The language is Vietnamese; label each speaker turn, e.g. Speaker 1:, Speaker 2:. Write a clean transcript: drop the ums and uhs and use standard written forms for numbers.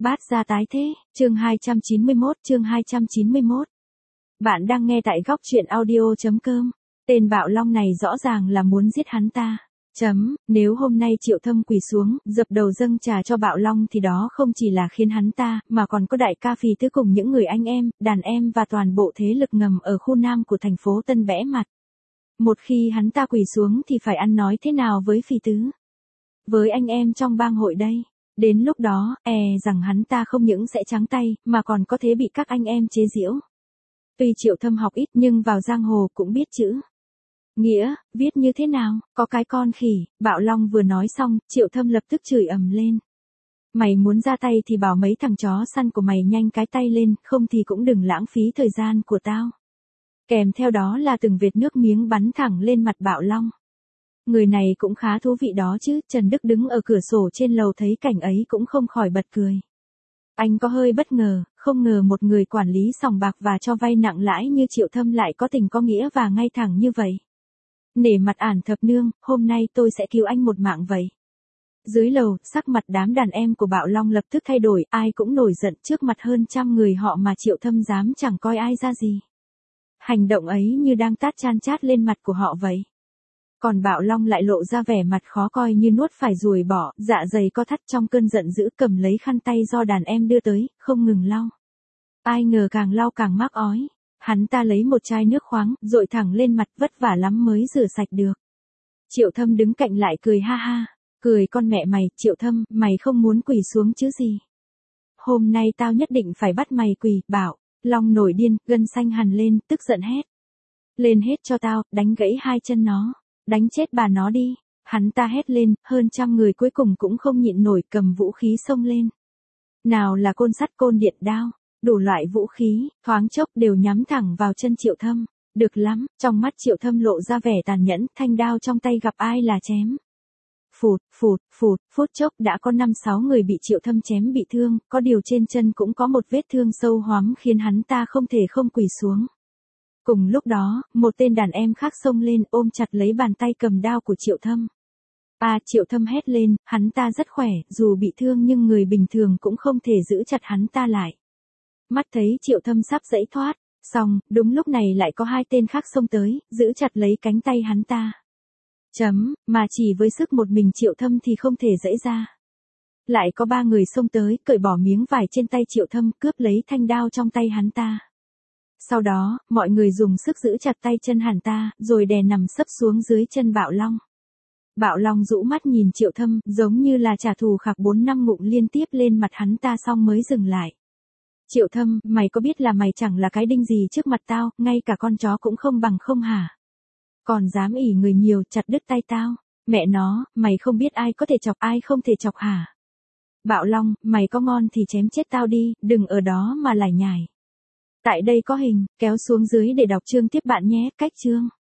Speaker 1: Bát gia tái thế, chương 291. Bạn đang nghe tại góc truyện audio.com. Tên Bạo Long này rõ ràng là muốn giết hắn ta. Nếu hôm nay Triệu Thâm quỳ xuống, dập đầu dâng trà cho Bạo Long thì đó không chỉ là khiến hắn ta, mà còn có đại ca Phì Tứ cùng những người anh em, đàn em và toàn bộ thế lực ngầm ở khu Nam của thành phố Tân bẽ mặt. Một khi hắn ta quỳ xuống thì phải ăn nói thế nào với Phì Tứ? Với anh em trong bang hội đây? Đến lúc đó, rằng hắn ta không những sẽ trắng tay, mà còn có thể bị các anh em chế giễu. Tuy Triệu Thâm học ít nhưng vào giang hồ cũng biết chữ. Nghĩa, viết như thế nào, có cái con khỉ, Bạo Long vừa nói xong, Triệu Thâm lập tức chửi ầm lên. Mày muốn ra tay thì bảo mấy thằng chó săn của mày nhanh cái tay lên, không thì cũng đừng lãng phí thời gian của tao. Kèm theo đó là từng vệt nước miếng bắn thẳng lên mặt Bạo Long. Người này cũng khá thú vị đó chứ, Trần Đức đứng ở cửa sổ trên lầu thấy cảnh ấy cũng không khỏi bật cười. Anh có hơi bất ngờ, không ngờ một người quản lý sòng bạc và cho vay nặng lãi như Triệu Thâm lại có tình có nghĩa và ngay thẳng như vậy. Nể mặt Ản Thập Nương, hôm nay tôi sẽ cứu anh một mạng vậy. Dưới lầu, sắc mặt đám đàn em của Bạo Long lập tức thay đổi, ai cũng nổi giận trước mặt hơn 100 người họ mà Triệu Thâm dám chẳng coi ai ra gì. Hành động ấy như đang tát chan chát lên mặt của họ vậy. Còn Bạo Long lại lộ ra vẻ mặt khó coi như nuốt phải ruồi bỏ, dạ dày co thắt trong cơn giận dữ cầm lấy khăn tay do đàn em đưa tới, không ngừng lau. Ai ngờ càng lau càng mắc ói. Hắn ta lấy một chai nước khoáng, dội thẳng lên mặt, vất vả lắm mới rửa sạch được. Triệu Thâm đứng cạnh lại cười ha ha. Cười con mẹ mày, Triệu Thâm, mày không muốn quỳ xuống chứ gì. Hôm nay tao nhất định phải bắt mày quỳ, Bạo Long nổi điên, gân xanh hằn lên, tức giận hét. Lên hết cho tao, đánh gãy hai chân nó. Đánh chết bà nó đi. Hắn ta hét lên, hơn 100 người cuối cùng cũng không nhịn nổi cầm vũ khí xông lên. Nào là côn sắt côn điện đao, đủ loại vũ khí, thoáng chốc đều nhắm thẳng vào chân Triệu Thâm. Được lắm, trong mắt Triệu Thâm lộ ra vẻ tàn nhẫn, thanh đao trong tay gặp ai là chém. Phút chốc đã có 5-6 người bị Triệu Thâm chém bị thương, có điều trên chân cũng có một vết thương sâu hoắm khiến hắn ta không thể không quỳ xuống. Cùng lúc đó, một tên đàn em khác xông lên ôm chặt lấy bàn tay cầm đao của Triệu Thâm. Triệu Thâm hét lên, hắn ta rất khỏe, dù bị thương nhưng người bình thường cũng không thể giữ chặt hắn ta lại. Mắt thấy Triệu Thâm sắp giãy thoát, xong, đúng lúc này lại có 2 tên khác xông tới, giữ chặt lấy cánh tay hắn ta. Mà chỉ với sức một mình Triệu Thâm thì không thể giãy ra. Lại có 3 người xông tới, cởi bỏ miếng vải trên tay Triệu Thâm, cướp lấy thanh đao trong tay hắn ta. Sau đó, mọi người dùng sức giữ chặt tay chân hắn ta, rồi đè nằm sấp xuống dưới chân Bạo Long. Bạo Long rũ mắt nhìn Triệu Thâm, giống như là trả thù khạc 4-5 ngụm liên tiếp lên mặt hắn ta xong mới dừng lại. Triệu Thâm, mày có biết là mày chẳng là cái đinh gì trước mặt tao, ngay cả con chó cũng không bằng không hả? Còn dám ỉ người nhiều, chặt đứt tay tao. Mẹ nó, mày không biết ai có thể chọc ai không thể chọc hả? Bạo Long, mày có ngon thì chém chết tao đi, đừng ở đó mà lải nhải. Tại đây có hình, kéo xuống dưới để đọc chương tiếp bạn nhé, cách chương.